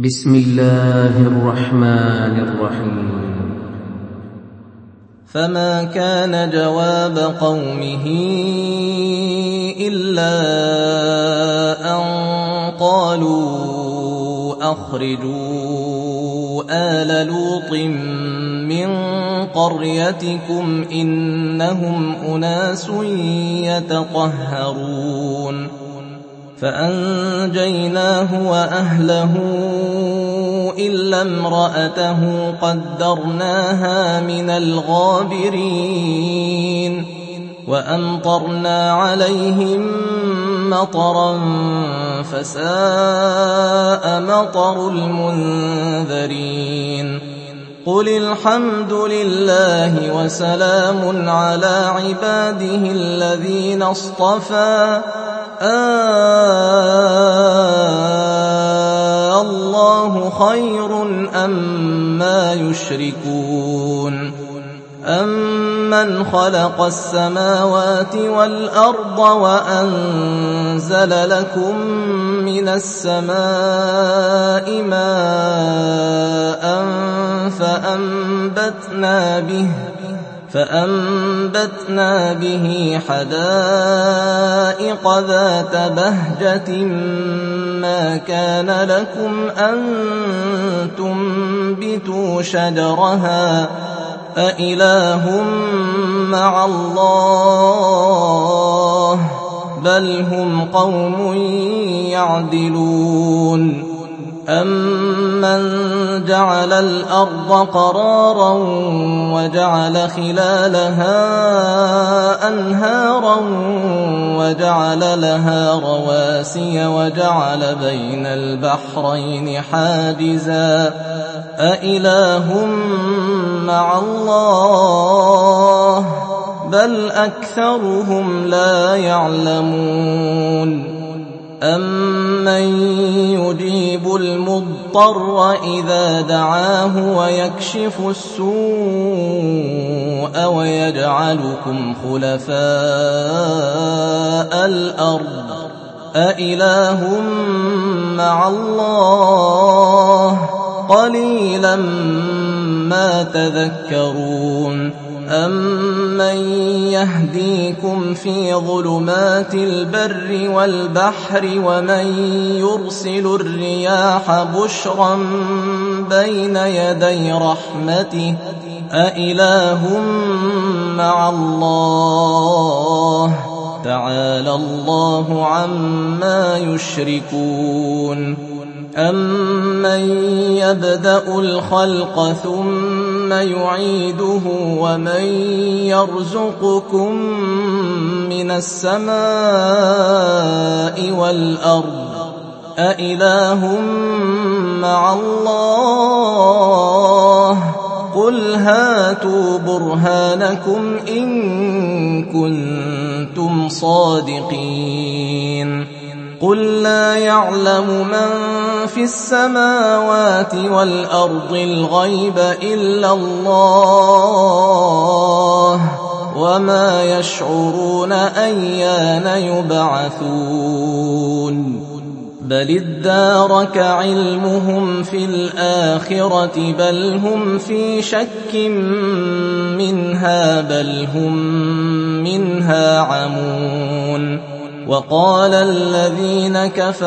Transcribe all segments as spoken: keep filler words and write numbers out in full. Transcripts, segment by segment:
بسم الله الرحمن الرحيم. فما كان جواب قومه إلا أن قالوا أخرجوا آل لوط من قريتكم إنهم أناس يتطهرون فأنجيناه وأهله إلا امرأته قدرناها من الغابرين وأمطرنا عليهم مطرا فساء مطر المنذرين قل الحمد لله وسلام على عباده الذين اصطفى آه الله خير أما يشركون أمن خلق السماوات والأرض وأنزل لكم من السماء ماء فأنبتنا به فأنبتنا به حدائق ذات بهجة ما كان لكم أن تنبتوا شجرها أإله مع الله بل هم قوم يعدلون أمن جعل الأرض قرارا وجعل خلالها أنهارا وجعل لها رواسي وجعل بين البحرين حاجزا أإله مع الله بل أكثرهم لا يعلمون أمن يجيب المضطر إذا دعاه ويكشف السوء ويجعلكم خلفاء الأرض أإله مع الله قليلا ما تذكرون أمن يهديكم في ظلمات البر والبحر ومن يرسل الرياح بشرا بين يدي رحمته أإله مع الله تعالى الله عما يشركون أمن يبدأ الخلق ثم يعيده ومن يرزقكم من السماء والأرض أإله مع الله قل هاتوا برهانكم إن كنتم صادقين قل لا يعلم من في السماوات والأرض الغيب إلا الله وما يشعرون أيان يبعثون بل ادارك علمهم في الآخرة بل هم في شك منها بل هم منها عمون وقال الذين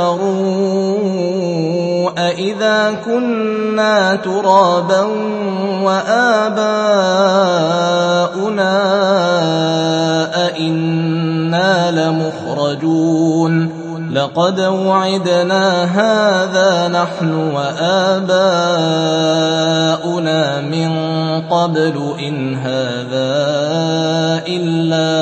كفروا أإذا كنا ترابا وآباؤنا أإنا لمخرجون لقد وعدنا هذا نحن وآباؤنا من قبل إن هذا إلا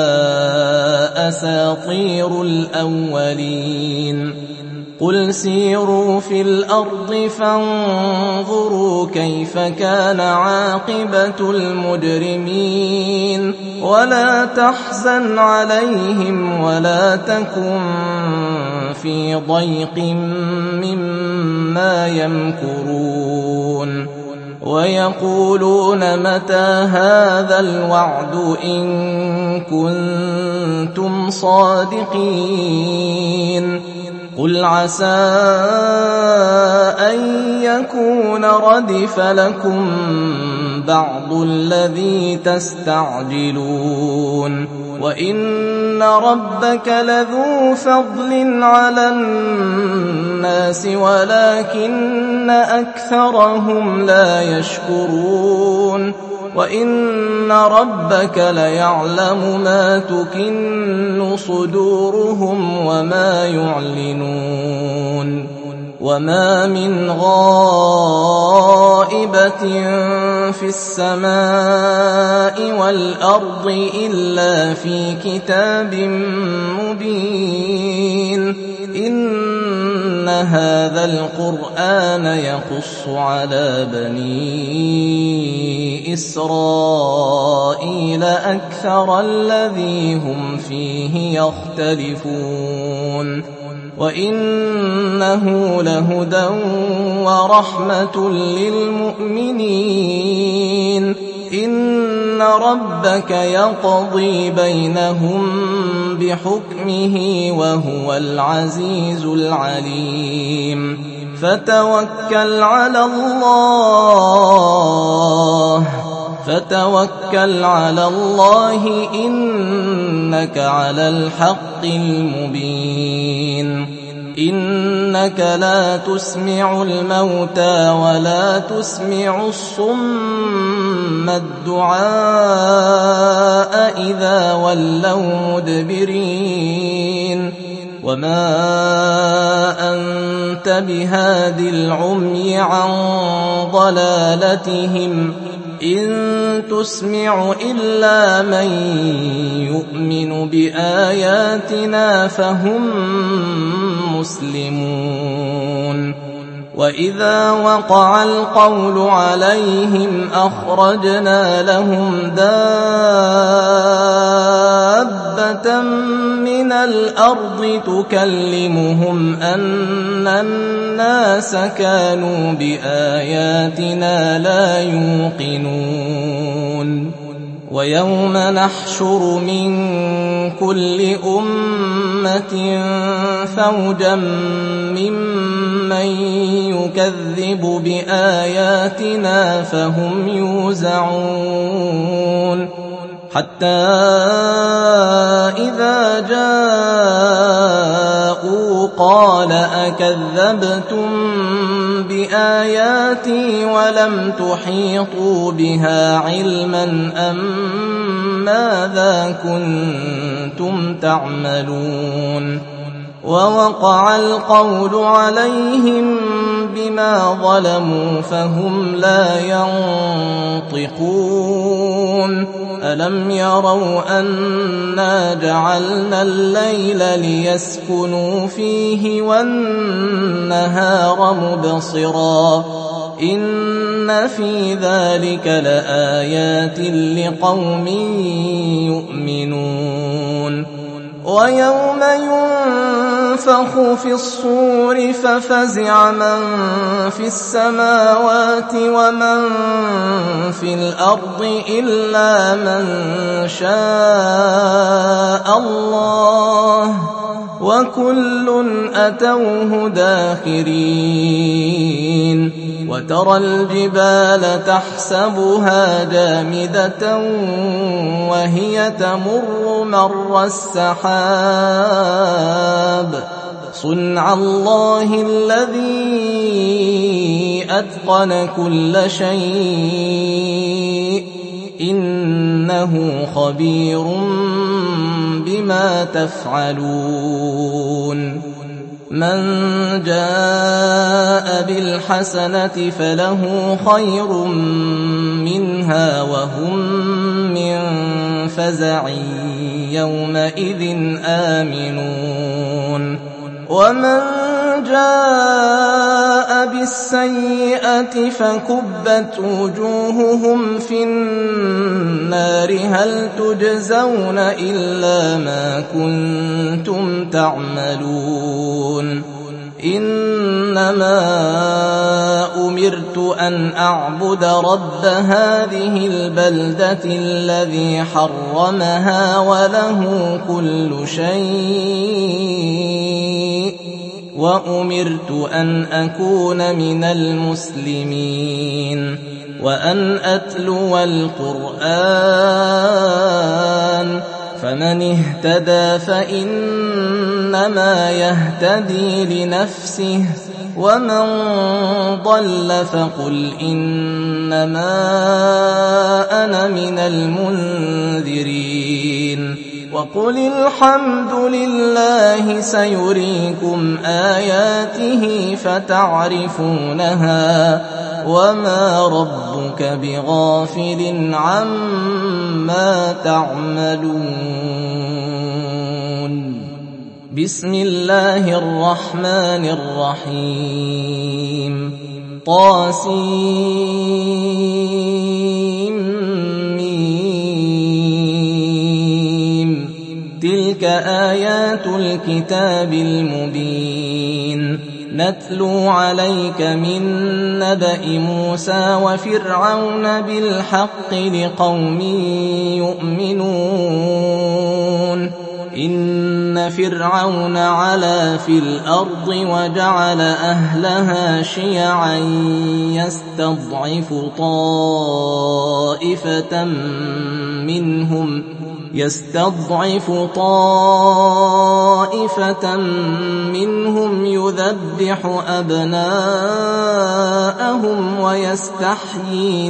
أساطير الأولين قل سيروا في الأرض فانظروا كيف كان عاقبة المجرمين ولا تحزن عليهم ولا تكن في ضيق مما يمكرون ويقولون متى هذا الوعد إن كنتم صادقين قل عسى أن يكون ردف لكم بعض الذي تستعجلون وإن ربك لذو فضل على الناس ولكن أكثرهم لا يشكرون وإن ربك ليعلم ما تكن صدورهم وما يعلنون وما من غائبة في السماء والأرض إلا في كتاب مبين إن هذا القرآن يقص على بني إسرائيل أكثر الذي هم فيه يختلفون وإنه لهدى ورحمة للمؤمنين إن ربك يقضي بينهم بحكمه وهو العزيز العليم فتوكل على الله فتوكل على الله إنك على الحق المبين إنك لا تسمع الموتى ولا تسمع الصم الدعاء إذا ولوا مدبرين وما أنت بهاد العمي عن ضلالتهم إن تسمع إلا من يؤمن بآياتنا فهم مسلمون وإذا وقع القول عليهم أخرجنا لهم دابة من الأرض تكلمهم أن الناس كانوا بآياتنا لا يوقنون ويوم نحشر من كل أمة فوجا ممن يكذب بآياتنا فهم يوزعون حتى إذا جاءوا قال أكذبتم بآياتي ولم تحيطوا بها علما أم ماذا كنتم تعملون ووقع القول عليهم بما ظلموا فهم لا ينطقون ألم يروا أنا جعلنا الليل ليسكنوا فيه والنهار مبصرا إن في ذلك لآيات لقوم يؤمنون ويوم ينفخ في الصور ففزع من في السماوات ومن في الأرض إلا من شاء الله وكل أتوه داخرين وترى الجبال تحسبها جامدة وهي تمر مر السحاب صنع الله الذي أتقن كل شيء إنه خبير بما تفعلون من جاء بالحسنة فله خير منها وهم من فزع يومئذ آمنون ومن جاء بالسيئة فكبت وجوههم في النار هل تجزون إلا ما كنتم تعملون إنما أمرت أن أعبد رب هذه البلدة الذي حرمها وله كل شيء وأمرت أن أكون من المسلمين وأن أتلو القرآن فمن اهتدى فإنما يهتدي لنفسه ومن ضل فقل إنما أنا من المنذرين وقل الحمد لله سيريكم آياته فتعرفونها وما ربك بغافل عما تعملون. بسم الله الرحمن الرحيم. طاسيم. تلك آيات الكتاب المبين نتلو عليك من نبأ موسى وفرعون بالحق لقوم يؤمنون. إن فرعون علا في الأرض وجعل أهلها شيعا يستضعف طائفة منهم يستضعف طائفة منهم يذبح أبناءهم ويستحيي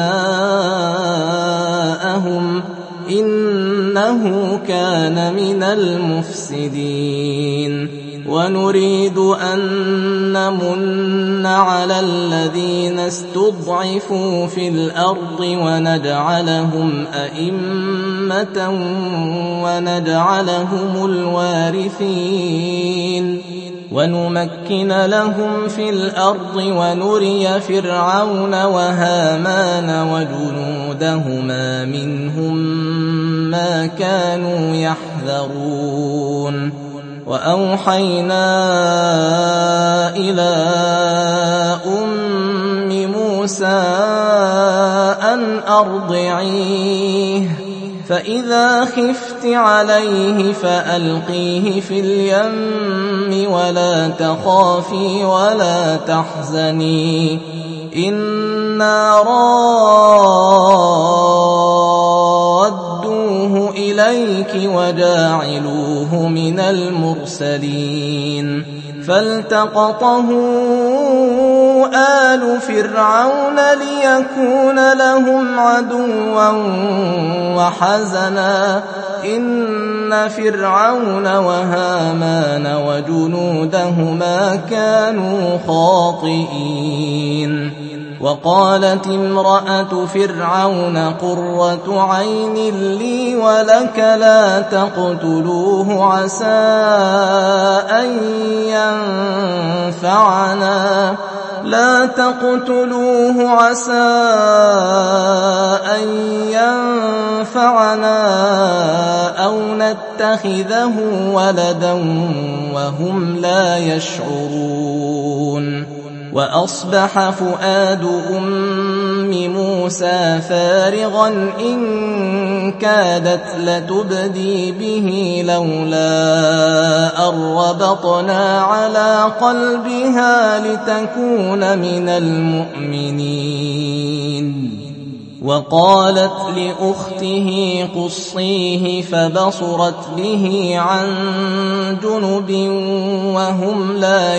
نساءهم إنه كان من المفسدين. ونريد أن نمن على الذين استضعفوا في الأرض ونجعلهم أئمة ونجعلهم الوارثين ونمكن لهم في الأرض ونري فرعون وهامان وجنودهما منهم ما كانوا يحذرون. وأوحينا إلى أم موسى أن أرضعيه فإذا خفت عليه فألقيه في اليم ولا تخافي ولا تحزني إنا رادوه إليك وجاعلوه من المرسلين. فالتقطه آل فرعون ليكون لهم عدوا وحزنا إن فرعون وهامان وجنودهما كانوا خاطئين. وقالت امرأة فرعون قرة عين لي ولك لا تقتلوه عسى أن ينفعنا لا تقتلوه عسى أن ينفعنا أو نتخذه ولدا وهم لا يشعرون. وأصبح فؤاد أم موسى فارغا إن كادت لتبدي به لولا أن ربطنا على قلبها لتكون من المؤمنين. وقالت لأخته قصيه فبصرت به عن جنب وهم لا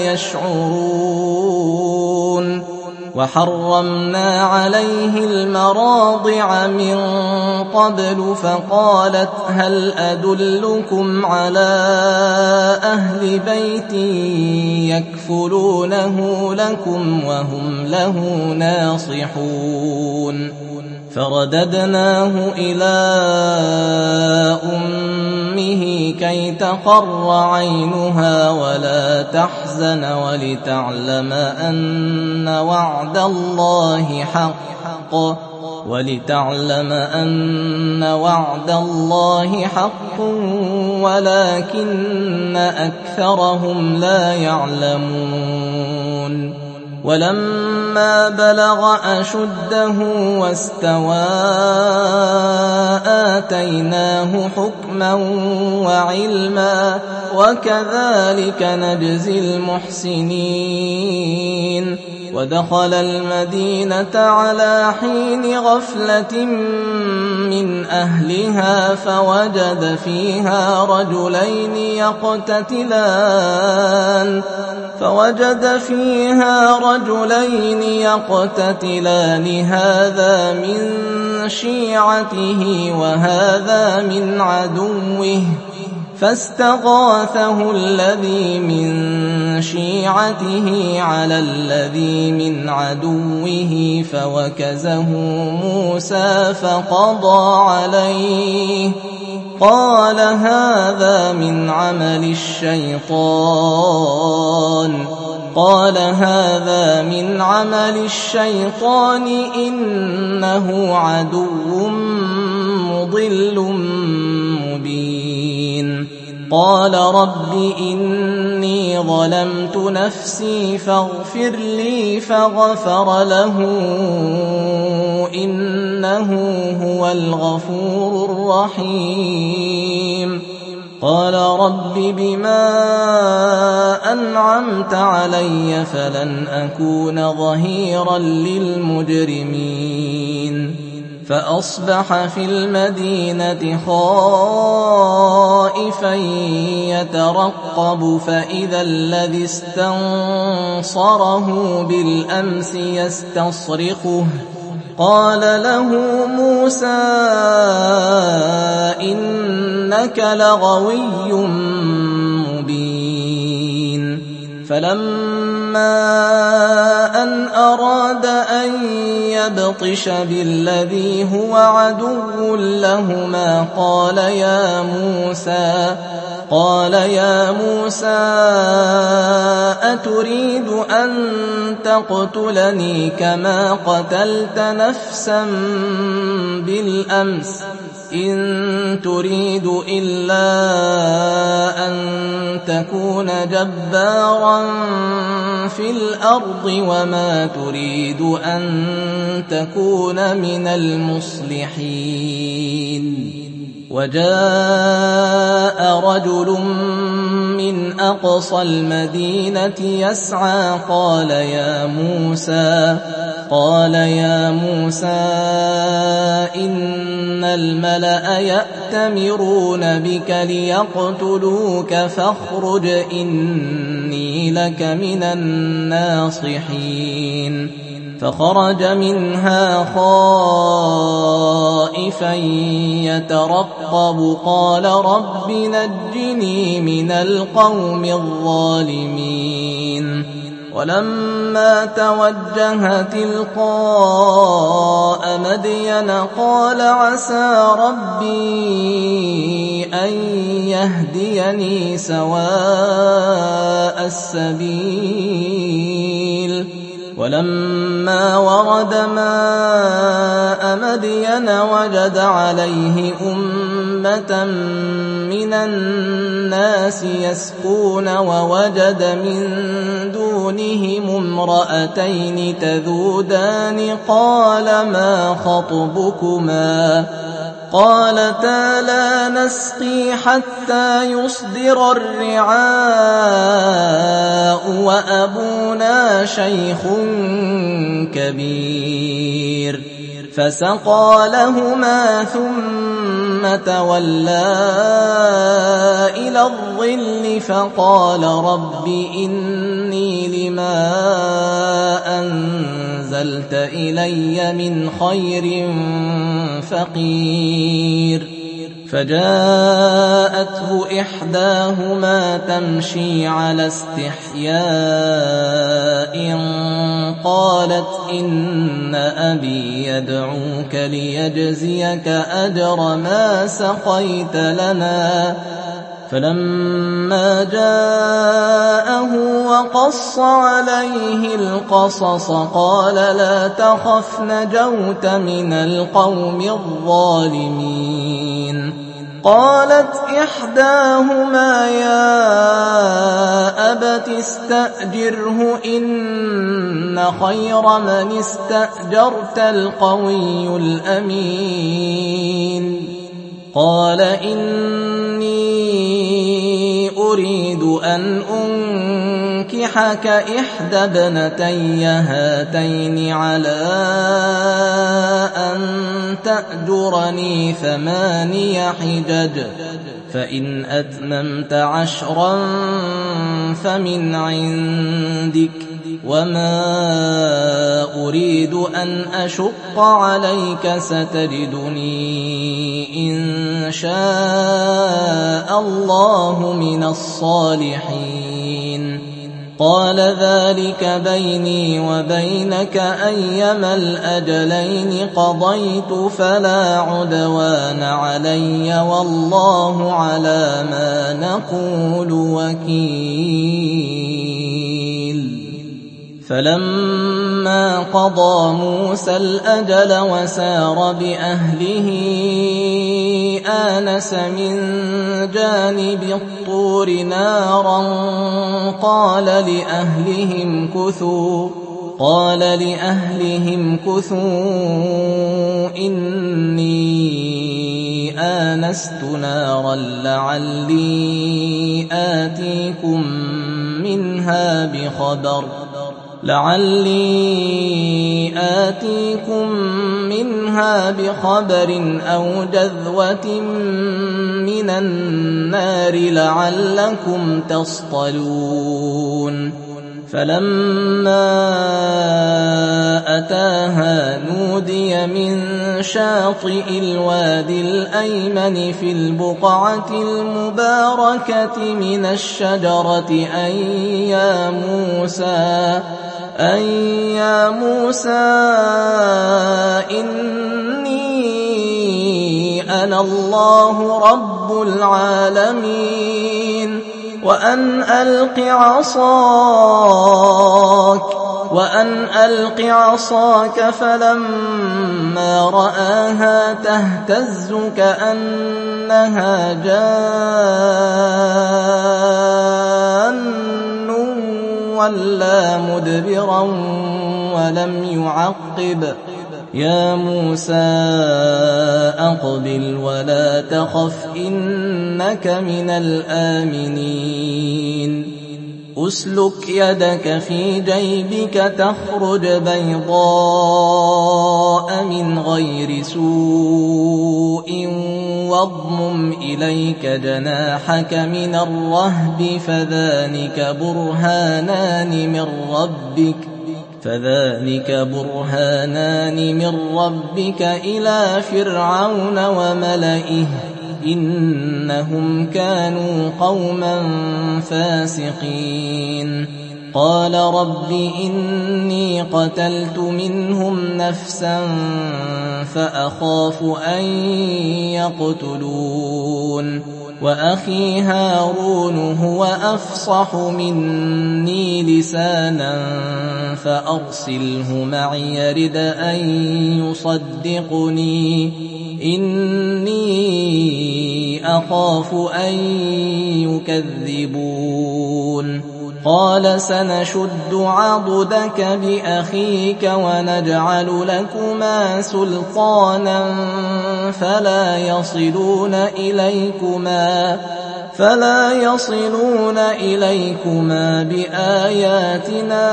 يشعرون. وحرمنا عليه المراضع من قبل فقالت هل أدلكم على أهل بيت يكفلونه لكم وهم له ناصحون. فرددناه إلى أمه كي تقر عينها ولا تحزن ولتعلم أن وعد الله حق ولتعلم أن وعد الله حق ولكن أكثرهم لا يعلمون. ولما بلغ أشده واستوى آتيناه حكما وعلما وكذلك نجزي المحسنين ودخل المدينة على حين غفلة من أهلها فوجد فيها رجلين يقتتلان فوجد فيها رجلين يقتتلان هذا من شيعته وهذا من عدوه فاستغاثه الذي من شيعته على الذي من عدوه فوكزه موسى فقضى عليه قال هذا من عمل الشيطان قال هذا من عمل الشيطان إنه عدو مضل مبين قال رب إني ظلمت نفسي فاغفر لي فغفر له إنه هو الغفور الرحيم قال رب بما أنعمت علي فلن أكون ظهيرا للمجرمين فأصبح في المدينة خائفا يترقب فإذا الذي استنصره بالأمس يستصرخه قال له موسى إنك لغوي مبين فلما أن أراد أن يبطش بالذي هو عدو لهما قال يا موسى قال يا موسى أتريد أن تقتلني كما قتلت نفسا بالأمس إن تريد إلا أن تكون جبارا في الأرض وما تريد أن تكون من المصلحين وجاء رجل من أقصى المدينة يسعى قال يا موسى قال يا موسى إن الملأ يأتمرون بك ليقتلوك فاخرج إني لك من الناصحين فخرج منها خائفا يترقب قال رب نجني من القوم الظالمين ولما توجه تلقاء مدين قال عسى ربي أن يهديني سواء السبيل ولما ورد ماء مدين وجد عليه أمة من الناس يسقون ووجد من دونهم امرأتين تذودان قال ما خطبكما قالتا لا نسقي حتى يصدر الرعاء وأبونا شيخ كبير فسقى لهما ثم تولى إلى الظل فقال رب إني لما أنزلت إلي من خير فقير فجاءته إحداهما تمشي على استحياء قالت إن أبي يدعوك ليجزيك أجر ما سقيت لنا فلما جاءه وقص عليه القصص قال لا تخف نجوت من القوم الظالمين قالت إحداهما يا أبت استأجره إن خير من استأجرت القوي الأمين قال إني أريد أن أنكحك إحدى ابنتي هاتين على أن تأجرني ثماني حجج فإن أتممت عشرا فمن عندك وما أريد أن أشق عليك ستجدني إن شاء الله من الصالحين قال ذلك بيني وبينك أيما الأجلين قضيت فلا عدوان علي والله على ما نقول وكيل فلما قضى موسى الأجل وسار بأهله آنس من جانب الطور نارا قال لأهلهم كثوا قال لأهلهم كثوا إني آنست نارا لعلي آتيكم منها بخبر لعلي آتيكم منها بخبر أو جذوة من النار لعلكم تصطلون فلما أتاها نودي من شاطئ الوادي الأيمن في البقعة المباركة من الشجرة أن يا موسى أن يا موسى إني أنا الله رب العالمين وأن ألق عصاك وأن ألق عصاك فلما رآها تهتز كأنها جان ولا مدبرا ولم يعقب يا موسى أقبل ولا تخف إنك من الآمنين أسلك يدك في جيبك تخرج بيضاء من غير سوء واضمم إليك جناحك من الرهب فذلك برهانان من ربك فذلك برهانان من ربك إلى فرعون وملئه إنهم كانوا قوما فاسقين قال رب إني قتلت منهم نفسا فأخاف أن يقتلون وأخي هارون هو أفصح مني لسانا فأرسله معي يرد أن يصدقني إني أخاف أن يكذبون قال سنشد عضدك بأخيك ونجعل لكما سلطانا فلا يصلون إليكما فلا يصلون إليكما بآياتنا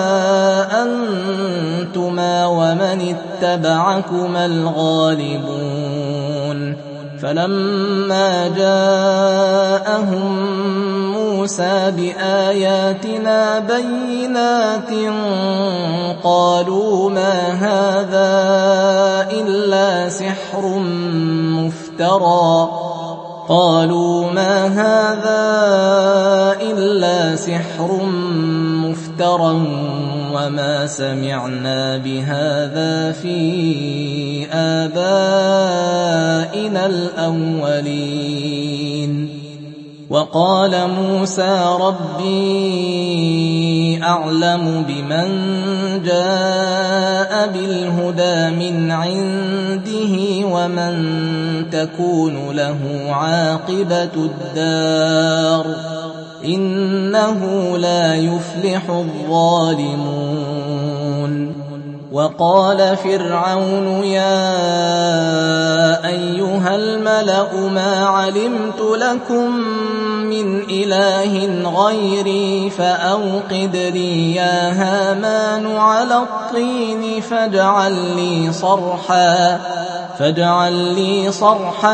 أنتما ومن اتبعكما الغالبون فلما جاءهم موسى بآياتنا بينات قالوا ما هذا إلا سحر مفترى قالوا ما هذا إلا سحر مفترى وما سمعنا بهذا في آبائنا الأولين وقال موسى ربي أعلم بمن جاء بالهدى من عنده ومن تكون له عاقبة الدار إنه لا يفلح الظالمون. وقال فرعون يا أيها الملأ ما علمت لكم من إله غيري فأوقد لي يا هامان على الطين فاجعل لي صرحا فاجعل لي صرحا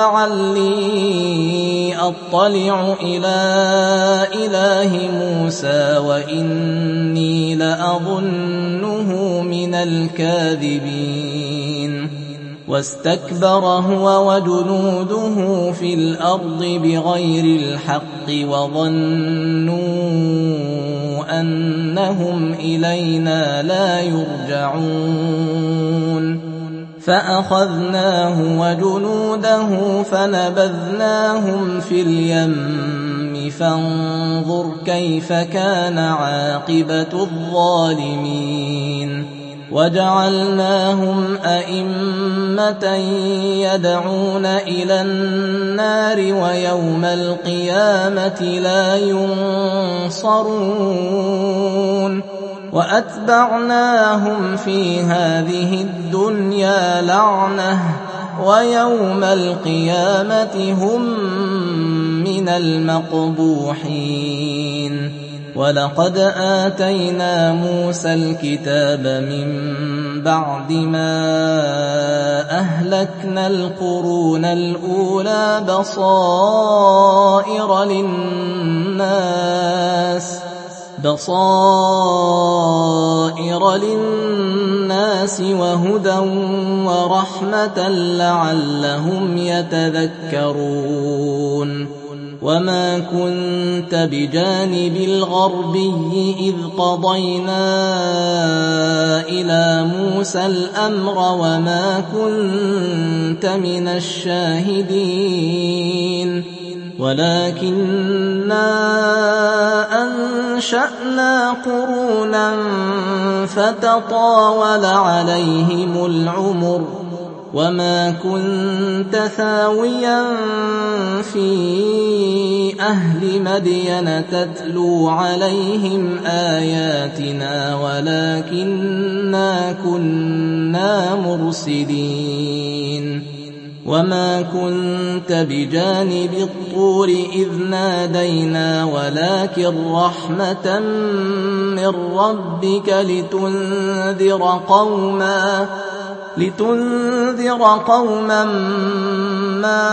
لعلي أطلع إلى إله موسى وإني لأظنه من الكاذبين. واستكبر هو وجنوده في الأرض بغير الحق وظنوا أنهم إلينا لا يرجعون فأخذناه وجنوده فنبذناهم في اليم فانظر كيف كان عاقبة الظالمين. وجعلناهم أئمة يدعون إلى النار ويوم القيامة لا ينصرون. وأتبعناهم في هذه الدنيا لعنة ويوم القيامة هم من المقبوحين. ولقد آتينا موسى الكتاب من بعد ما أهلكنا القرون الأولى بصائر للناس بصائر للناس وهدى ورحمة لعلهم يتذكرون. وما كنت بجانب الغربي إذ قضينا إلى موسى الأمر وما كنت من الشاهدين ولكننا أنشأنا قرونا فتطاول عليهم العمر وما كنت ثاويا في أهل مدين تتلو عليهم آياتنا ولكننا كنا مرسلين. وما كنت بجانب الطور إذ نادينا ولكن رحمة من ربك لتنذر قوما لتنذر قوما ما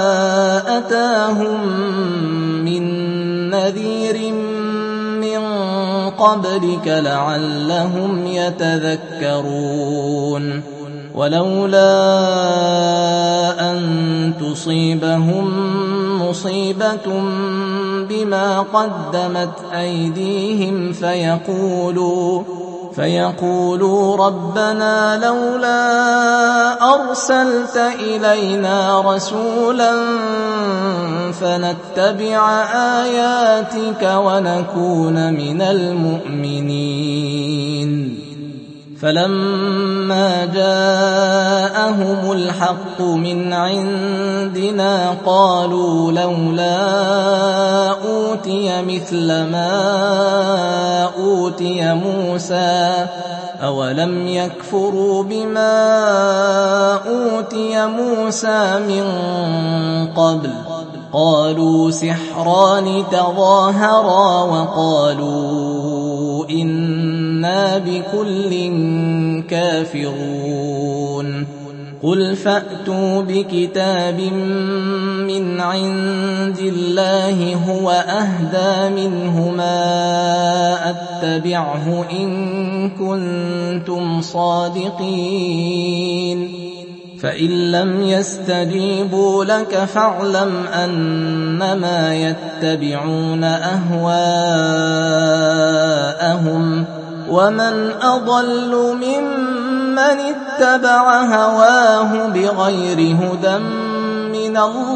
أتاهم من نذير من قبلك لعلهم يتذكرون. ولولا أن تصيبهم مصيبة بما قدمت أيديهم فيقولوا فيقولوا ربنا لولا أرسلت إلينا رسولا فنتبع آياتك ونكون من المؤمنين. فلما جاءهم الحق من عندنا قالوا لولا أوتي مثل ما أوتي موسى أولم يكفروا بما أوتي موسى من قبل قالوا سحران تظاهرا وقالوا إنا بكل كافرون. قل فأتوا بكتاب من عند الله هو أهدى منهما أتبعه إن كنتم صادقين. فإن لم يستجيبوا لك فاعلم أنما يتبعون أهواءهم ومن أضل ممن اتبع هواه بغير هدى من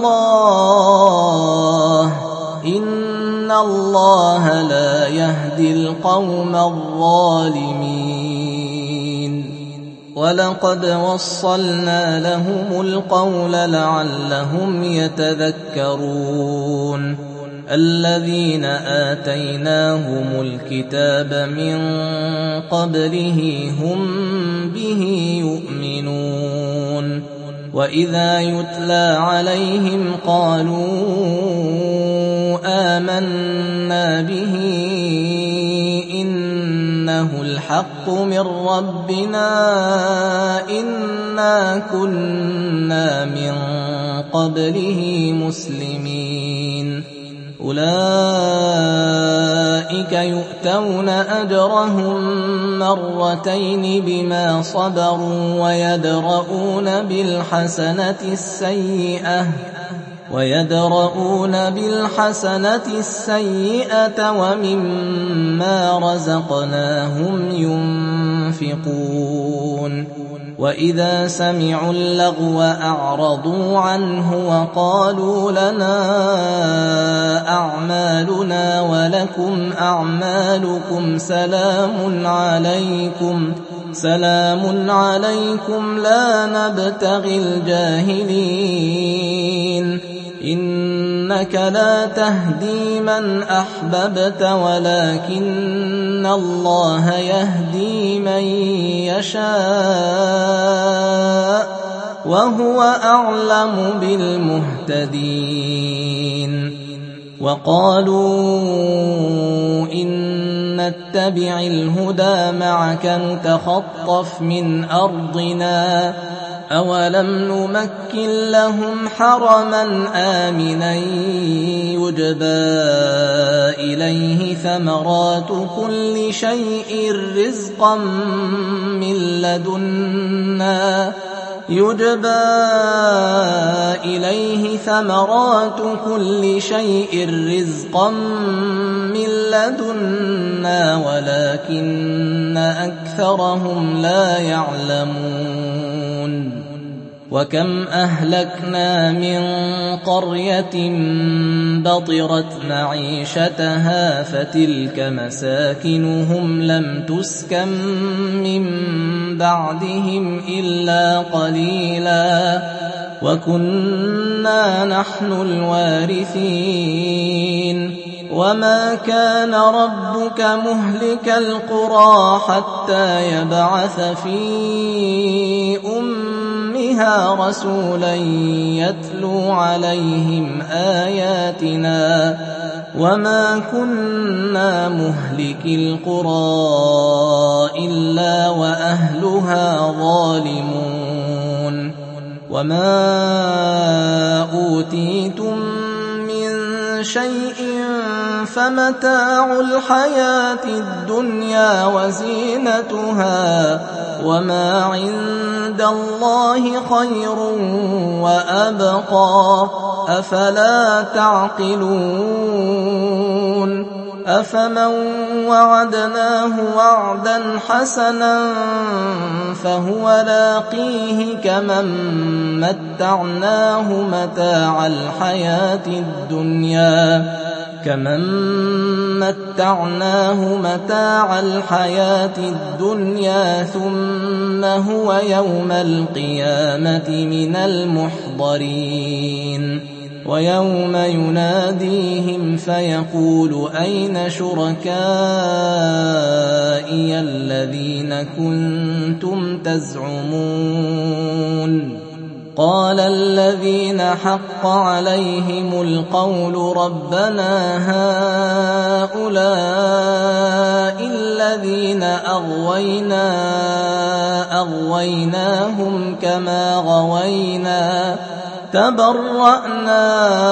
الله إن الله لا يهدي القوم الظالمين. وَلَقَدْ وَصَّلْنَا لَهُمُ الْقَوْلَ لَعَلَّهُمْ يَتَذَكَّرُونَ الَّذِينَ آتَيْنَاهُمُ الْكِتَابَ مِنْ قَبْلِهِ هُمْ بِهِ يُؤْمِنُونَ وَإِذَا يُتْلَى عَلَيْهِمْ قَالُوا آمَنَّا بِهِ إِنَّهُ الْحَقُّ مِنْ رَبِّنَا إِنَّا كُنَّا مِنْ قَبْلِهِ مُسْلِمِينَ أُولَئِكَ يُؤْتَوْنَ أَجْرَهُمْ مرتين بما صبروا ويدرؤون بالحسنة السيئة ويدرؤون بالحسنة السيئة ومما رزقناهم ينفقون وإذا سمعوا اللغو أعرضوا عنه وقالوا لنا أعمالنا ولكم أعمالكم سلام عليكم سلام عليكم لا نبتغي الجاهلين إنك لا تهدي من أحببت ولكن الله يهدي من يشاء وهو أعلم بالمهتدين وقالوا إن نتبع الهدى معك نتخطف من أرضنا أولم نمكن لهم حرما آمنا يجبى إليه ثمرات كل شيء رزقا من لدنا يجبى إليه ثمرات كل شيء رزقا من لدنا ولكن أكثرهم لا يعلمون وكم أهلكنا من قرية بطرت معيشتها فتلك مساكنهم لم تسكن من بعدهم إلا قليلا وكنا نحن الوارثين وما كان ربك مهلك القرى حتى يبعث في أمها رسولا يتلو عليهم آياتنا وما كنا مهلك القرى إلا وأهلها ظالمون وما أوتيتم من شيء فمتاع الحياة الدنيا وزينتها وما عند الله خير وأبقى أفلا تعقلون أفمن وعدناه وعدا حسنا فهو لاقيه كمن متعناه متاع الحياة الدنيا كمن متعناه متاع الحياة الدنيا ثم هو يوم القيامة من المحضرين ويوم يناديهم فيقول أين شركائي الذين كنتم تزعمون قال الذين حق عليهم القول ربنا هؤلاء الذين أغوينا أغويناهم كما غوينا تبرأنا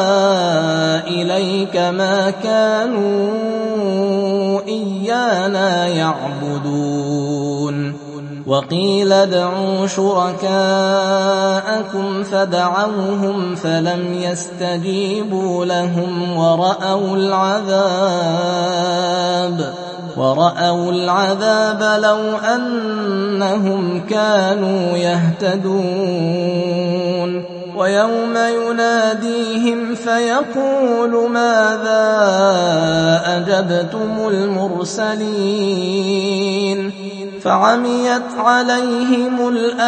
إليك ما كانوا إيانا يعبدون وقيل ادعوا شركاءكم فدعوهم فلم يستجيبوا لهم ورأوا العذاب ورأوا العذاب لو أنهم كانوا يهتدون ويوم يناديهم فيقول ماذا أجبتم المرسلين فعميت عليهم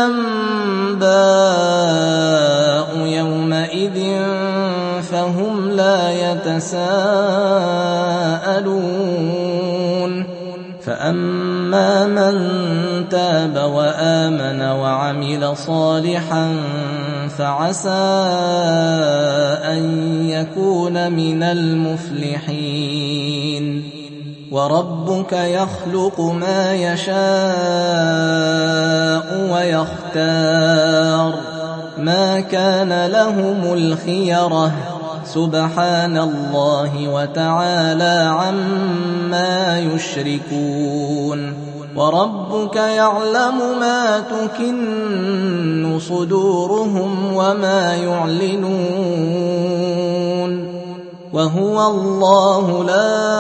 الأنباء يومئذ فهم لا يتساءلون فأما من تاب وآمن وعمل صالحا فعسى أن يكون من المفلحين وربك يخلق ما يشاء ويختار ما كان لهم الخيرة سبحان الله وتعالى عما يشركون وربك يعلم ما تكن صدورهم وما يعلنون وهو الله لا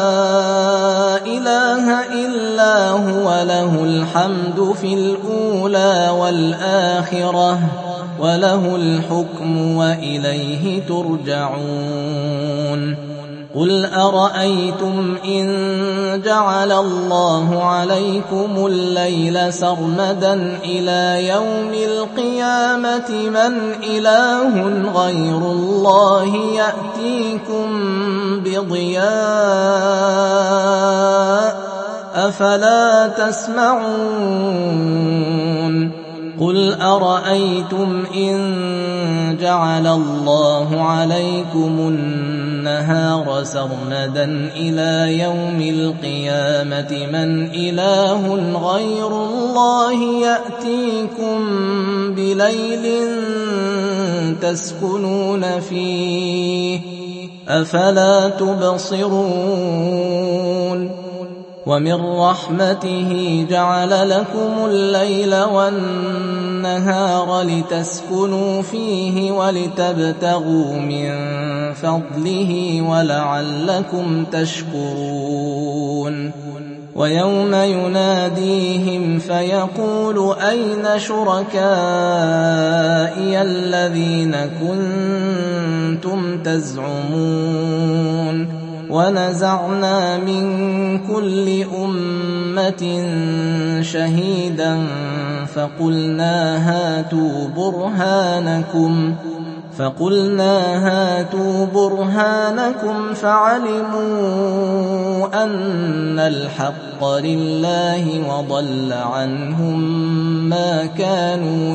إله إلا هو له الحمد في الأولى والآخرة وله الحكم وإليه ترجعون قل أرأيتم إن جعل الله عليكم الليل سرمدا إلى يوم القيامة من إله غير الله يأتيكم بضياء أفلا تسمعون قل أرأيتم إن جعل الله عليكم النهار سرمدا إلى يوم القيامة من إله غير الله يأتيكم بليل تسكنون فيه أفلا تبصرون ومن رحمته جعل لكم الليل والنهار لتسكنوا فيه ولتبتغوا من فضله ولعلكم تشكرون ويوم يناديهم فيقول أين شركائي الذين كنتم تزعمون ونزعنا من كل أمة شهيدا فقلنا هاتوا برهانكم فقلنا هاتوا برهانكم فعلموا أن الحق لله وضل عنهم ما كانوا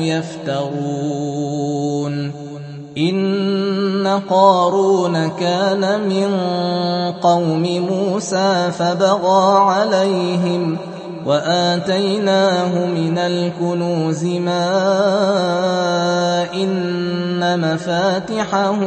يفترون إن قارون كان من قوم موسى فبغى عليهم وآتيناه من الكنوز ما إن مفاتحه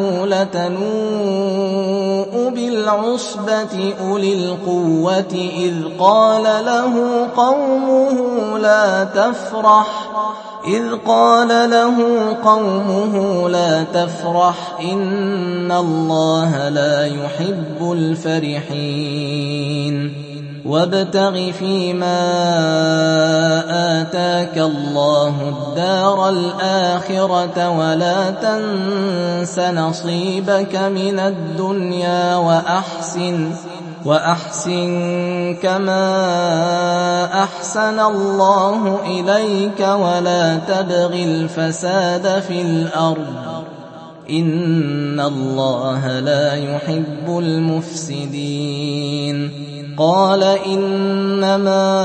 لتنوء بالعصبة أولي القوة إذ قال له قومه لا تفرح إذ قال له قومه لا تفرح إن الله لا يحب الفرحين وابتغ فيما آتاك الله الدار الآخرة ولا تنس نصيبك من الدنيا وأحسن وأحسن كما أحسن الله إليك ولا تبغ الفساد في الأرض إن الله لا يحب المفسدين قال إنما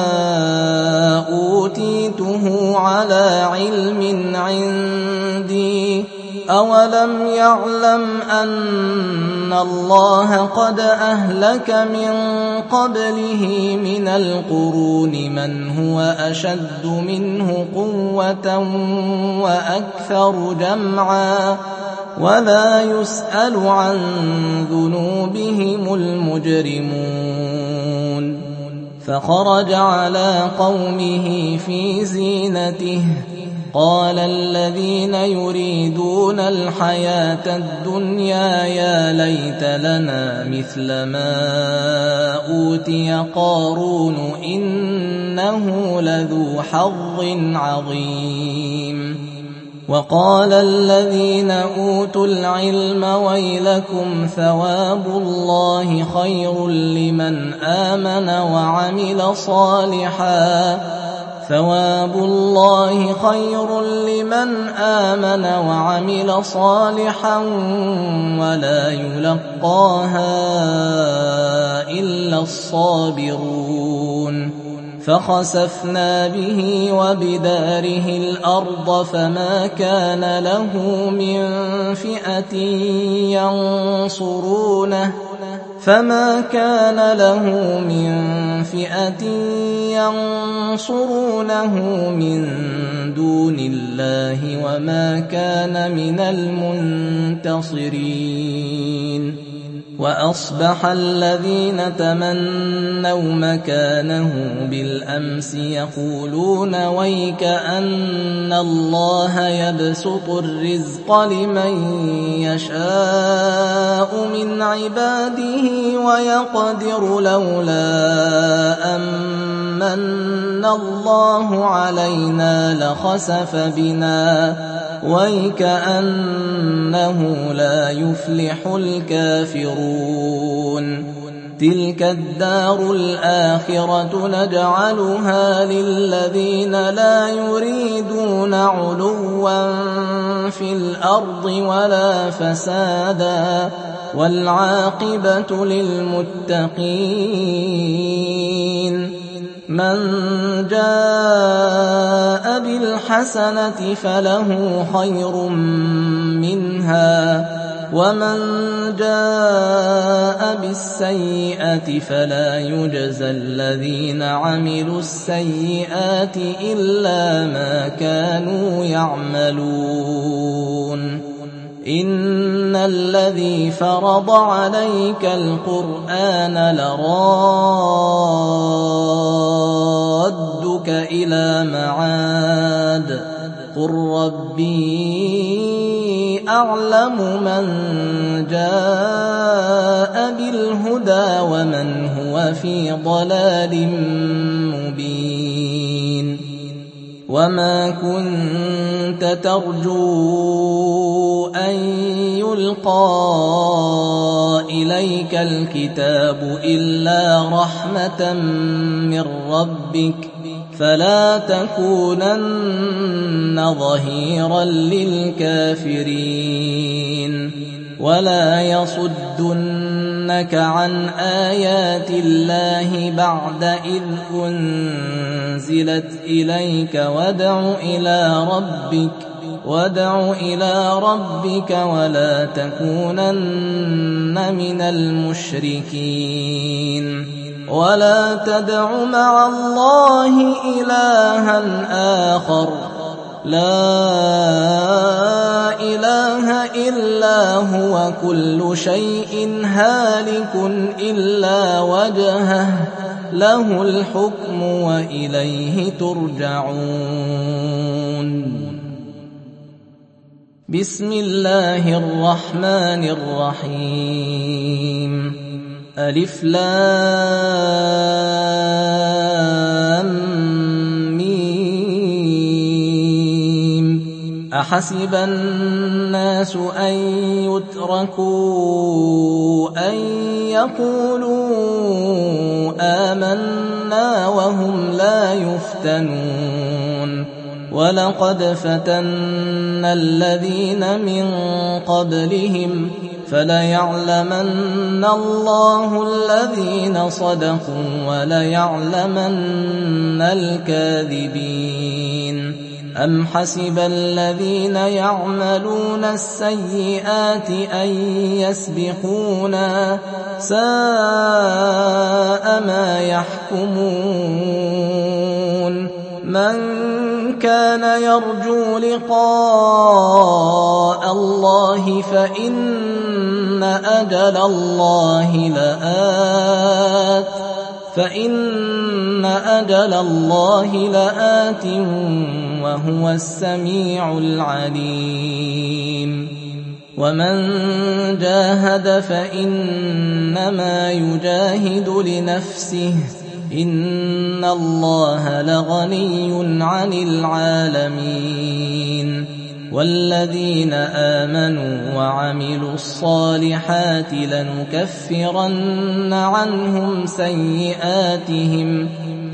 أوتيته على علم عندي أولم يعلم أن الله قد أهلك من قبله من القرون من هو أشد منه قوة وأكثر جمعا ولا يسأل عن ذنوبهم المجرمون فخرج على قومه في زينته قال الذين يريدون الحياة الدنيا يا ليت لنا مثل ما أوتي قارون إنه لذو حظ عظيم وقال الذين أوتوا العلم ويلكم ثواب الله خير لمن آمن وعمل صالحا ثواب الله خير لمن آمن وعمل صالحا ولا يلقاها إلا الصابرون فخسفنا به وبداره الأرض فما كان له من فئة ينصرونه فما كان له من فئة ينصرونه من دون الله وما كان من المنتصرين وأصبح الذين تمنوا مكانه بالأمس يقولون ويك أن الله يبسط الرزق لمن يشاء من عباده ويقدر لولا أمن الله علينا لخسف بنا ويك أنه لا يفلح الكافرون تلك الدار الآخرة نجعلها للذين لا يريدون علوا في الأرض ولا فسادا والعاقبة للمتقين من جاء بالحسنة فله خير منها ومن جاء بالسيئة فلا يجزى الذين عملوا السيئات إلا ما كانوا يعملون إن الذي فرض عليك القرآن لرادك إلى معاد قل ربي أعلم من جاء بالهدى ومن هو في ضلال مبين وما كنت ترجو أن يلقى إليك الكتاب إلا رحمة من ربك فلا تكونن ظهيرا للكافرين ولا يصدنك عن آيات الله بعد إذ أنزلت إليك وادع إلى ربك وادع إلى ربك ولا تكونن من المشركين ولا تدع مع الله إلها آخر لا إله إلا هو كل شيء هالك إلا وجهه له الحكم وإليه ترجعون بسم الله الرحمن الرحيم ألف لام ميم أحسب الناس أن يتركوا أن يقولوا آمنا وهم لا يفتنون ولقد فتنا الذين من قبلهم فليعلمن الله الذين صدقوا وليعلمن الكاذبين أم حسب الذين يعملون السيئات أن يسبقونا ساء ما يحكمون من كان يرجو لقاء الله فإن أجل الله لآت فإن أجل الله لآت وهو السميع العليم ومن جاهد فإنما يجاهد لنفسه إن الله لغني عن العالمين والذين آمنوا وعملوا الصالحات لنكفرن عنهم سيئاتهم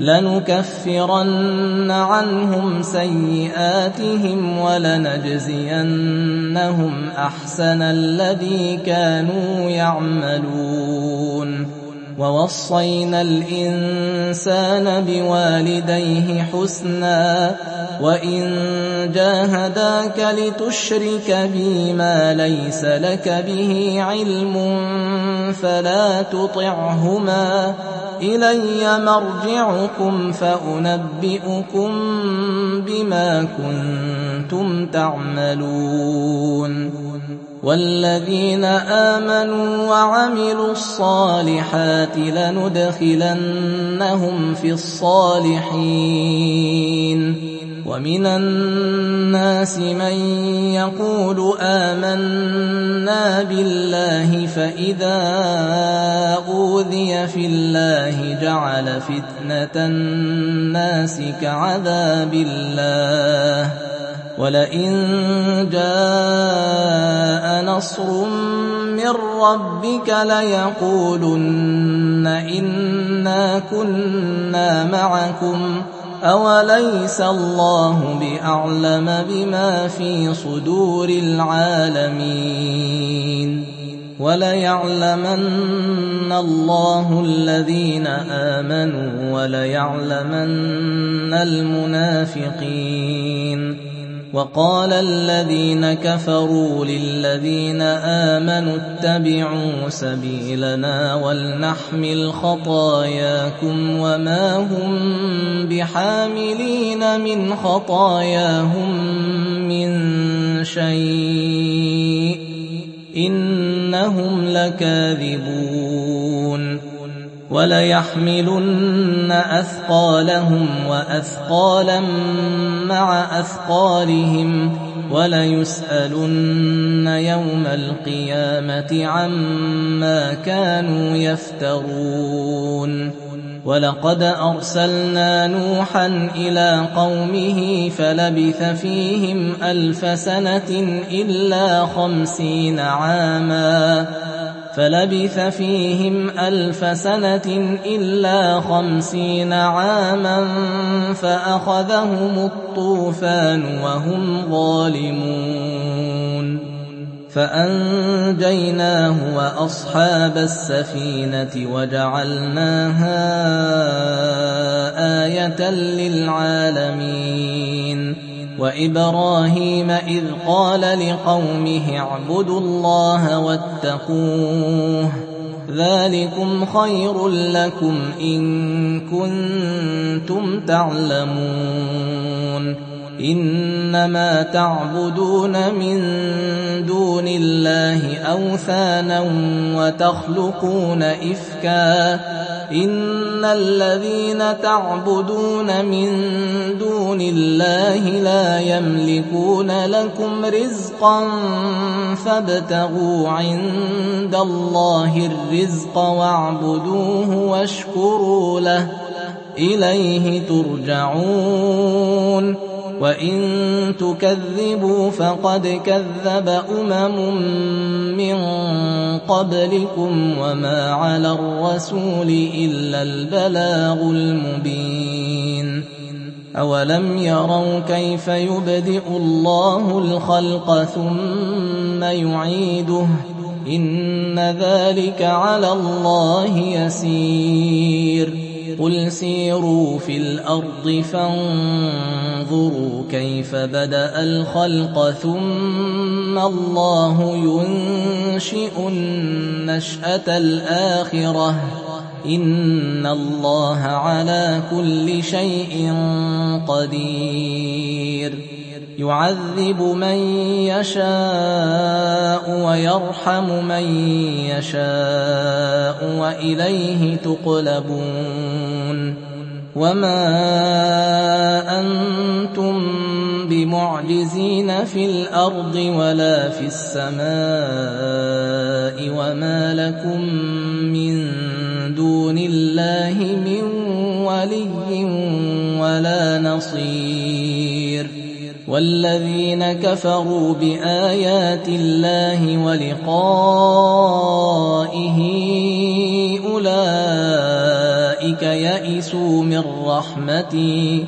لنكفرن عنهم سيئاتهم ولنجزينهم أحسن الذي كانوا يعملون ووصينا الإنسان بوالديه حسنا وإن جاهداك لتشرك بي ما ليس لك به علم فلا تطعهما إلي مرجعكم فأنبئكم بما كنتم تعملون والذين آمنوا وعملوا الصالحات لندخلنهم في الصالحين ومن الناس من يقول آمنا بالله فإذا أوذي في الله جعل فتنة الناس كعذاب الله ولئن جاء نصر من ربك ليقولن إنا كنا معكم أوليس الله بأعلم بما في صدور العالمين وليعلمن الله الذين آمنوا وليعلمن المنافقين وقال الذين كفروا للذين آمنوا اتبعوا سبيلنا ولنحمل خطاياكم وما هم بحاملين من خطاياهم من شيء إنهم لكاذبون وليحملن أثقالهم وأثقالا مع أثقالهم وليسألن يوم القيامة عما كانوا يفترون ولقد أرسلنا نوحا إلى قومه فلبث فيهم ألف سنة إلا خمسين عاما فلبث فيهم ألف سنة إلا خمسين عاما فأخذهم الطوفان وهم ظالمون فأنجيناه وأصحاب السفينة وجعلناها آية للعالمين وإبراهيم إذ قال لقومه اعبدوا الله واتقوه ذلكم خير لكم إن كنتم تعلمون إنما تعبدون من دون الله أوثانا وتخلقون إفكا إن الذين تعبدون من دون الله لا يملكون لكم رزقا فابتغوا عند الله الرزق واعبدوه واشكروا له إليه ترجعون وإن تكذبوا فقد كذب أمم من قبلكم وما على الرسول إلا البلاغ المبين أولم يروا كيف يبدئ الله الخلق ثم يعيده إن ذلك على الله يسير قل سيروا في الأرض فانظروا كيف بدأ الخلق ثم الله ينشئ النشأة الآخرة إن الله على كل شيء قدير يعذب من يشاء ويرحم من يشاء وإليه تقلبون وما أنتم بمعجزين في الأرض ولا في السماء وما لكم من دون الله من ولي ولا نصير والذين كفروا بآيات الله ولقائه أولئك يئسوا من رحمتي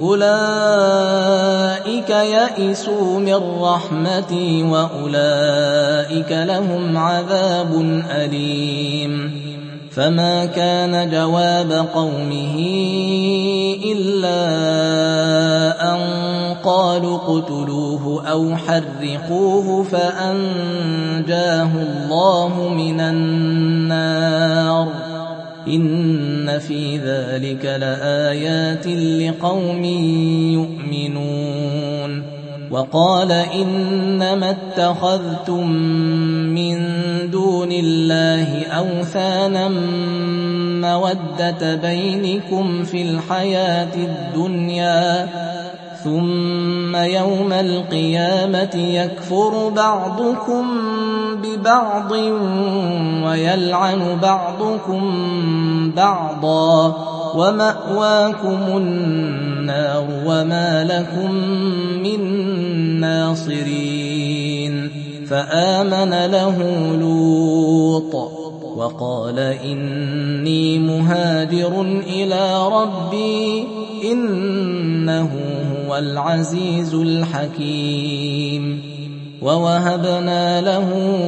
أولئك يئسوا من رحمتي وأولئك لهم عذاب أليم فما كان جواب قومه إلا أن قالوا اقتلوه أو حرقوه فأنجاه الله من النار إن في ذلك لآيات لقوم يؤمنون وقال إنما اتخذتم من دون الله أوثانا مودة بينكم في الحياة الدنيا ثم يوم القيامة يكفر بعضكم ببعض ويلعن بعضكم بعضا ومأواكم النار وما لكم من ناصرين فآمن له لوط وقال إني مهاجر إلى ربي إنه هو العزيز الحكيم ووهبنا له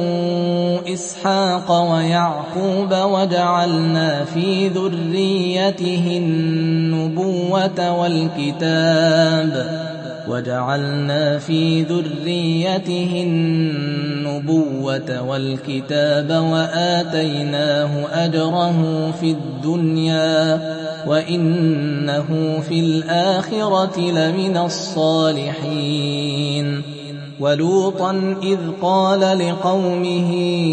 إسحاق ويعقوب وجعلنا في ذريته النبوة والكتاب وجعلنا في ذريته النبوة والكتاب وآتيناه أجره في الدنيا وإنه في الآخرة لمن الصالحين ولوطا إذ قال لقومه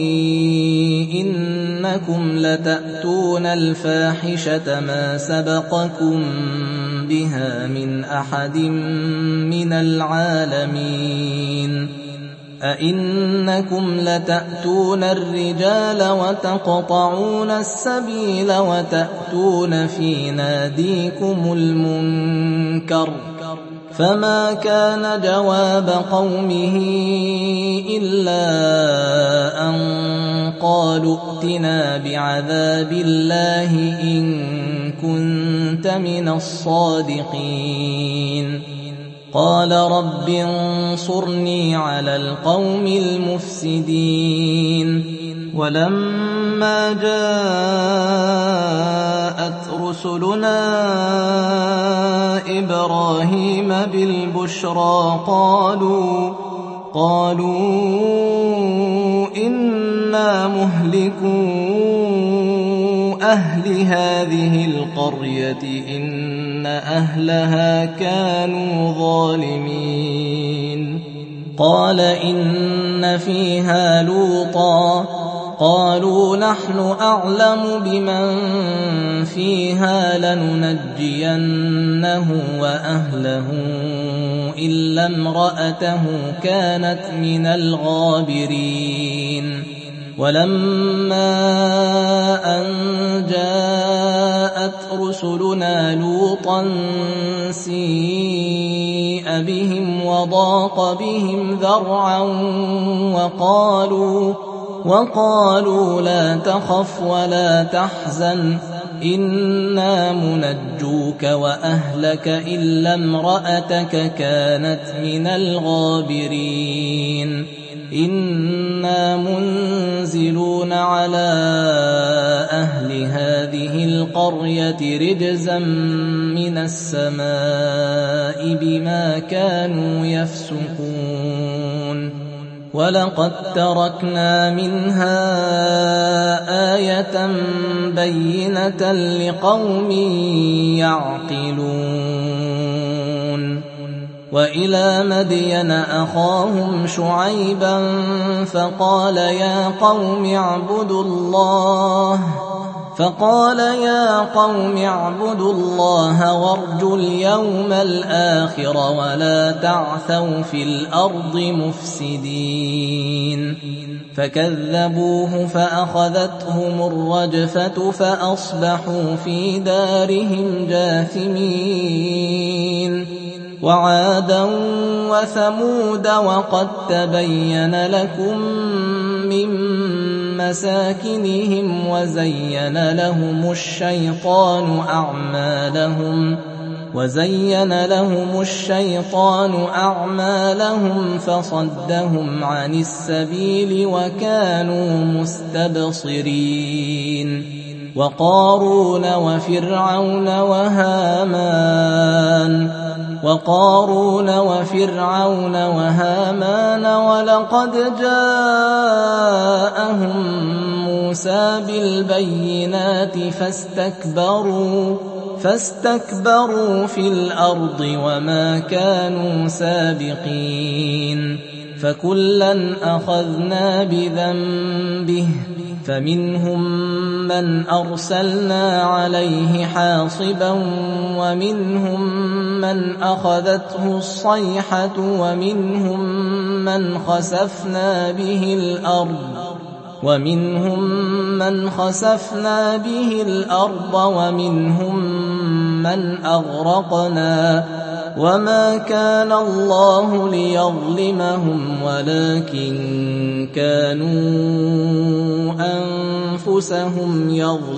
إنكم لتأتون الفاحشة ما سبقكم بها من أحد من العالمين أئنكم لتأتون الرجال وتقطعون السبيل وتأتون في ناديكم المنكر فما كان جواب قومه إلا أن قالوا ائتنا بعذاب الله إن كنت من الصادقين قال رب انصرني على القوم المفسدين ولما جاءت رسلنا إبراهيم بالبشرى قالوا قالوا إنا مهلكو أهل هذه القرية إن أهلها كانوا ظالمين قال إن فيها لوطا قالوا نحن أعلم بمن فيها لننجينه وأهله إلا امرأته كانت من الغابرين ولما أن جاءت رسلنا لوطا سيء بهم وضاق بهم ذرعا وقالوا وقالوا لا تخف ولا تحزن إنا منجوك وأهلك إلا امرأتك كانت من الغابرين إنا منزلون على أهل هذه القرية رجزا من السماء بما كانوا يفسقون ولقد تركنا منها آية بينة لقوم يعقلون وإلى مدين أخاهم شعيبا فقال يا قوم اعبدوا الله فقال يا قوم اعبدوا الله وارجوا اليوم الآخر ولا تعثوا في الأرض مفسدين فكذبوه فأخذتهم الرجفة فأصبحوا في دارهم جاثمين وعادا وثمود وقد تبين لكم من مساكنهم وزين لهم الشيطان أعمالهم وزين لهم الشيطان أعمالهم فصدهم عن السبيل وكانوا مستبصرين وقارون وفرعون وهامان وقارون وفرعون وهامان ولقد جاءهم موسى بالبينات فاستكبروا فاستكبروا في الأرض وما كانوا سابقين فكلا أخذنا بذنبه فمنهم من أرسلنا عليه حاصبا ومنهم من أخذته الصيحة ومنهم من خسفنا به الأرض ومنهم من خسفنا به الأرض ومنهم من أغرقنا وما كان الله ليظلمهم ولكن كانوا أنفسهم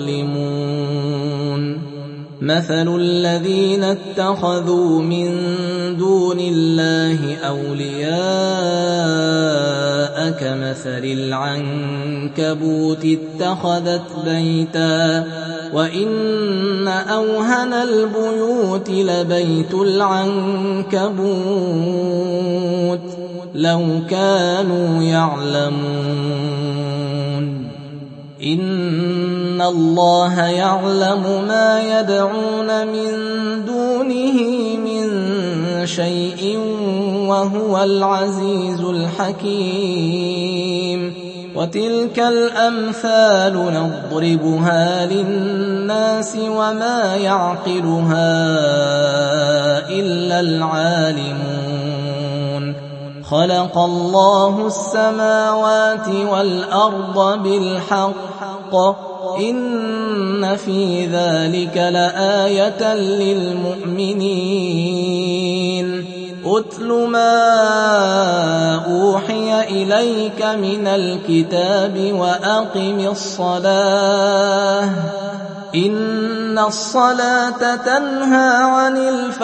يظلمون مثل الذين اتخذوا من دون الله أولياء كمثل العنكبوت اتخذت بيتا وإن أوهن البيوت لبيت العنكبوت لو كانوا يعلمون إن الله يعلم ما يدعون من دونه من شيء وهو العزيز الحكيم وتلك الأمثال نضربها للناس وما يعقلها إلا العالمون خلق الله السماوات والأرض بالحق إن في ذلك لآية للمؤمنين أتل ما أوحي إليك من الكتاب وأقم الصلاة إن الصلاة تنهى عن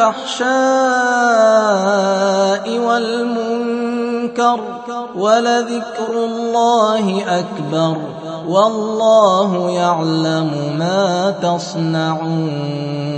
الفحشاء والمنكر ولذكر الله أكبر والله يعلم ما تصنعون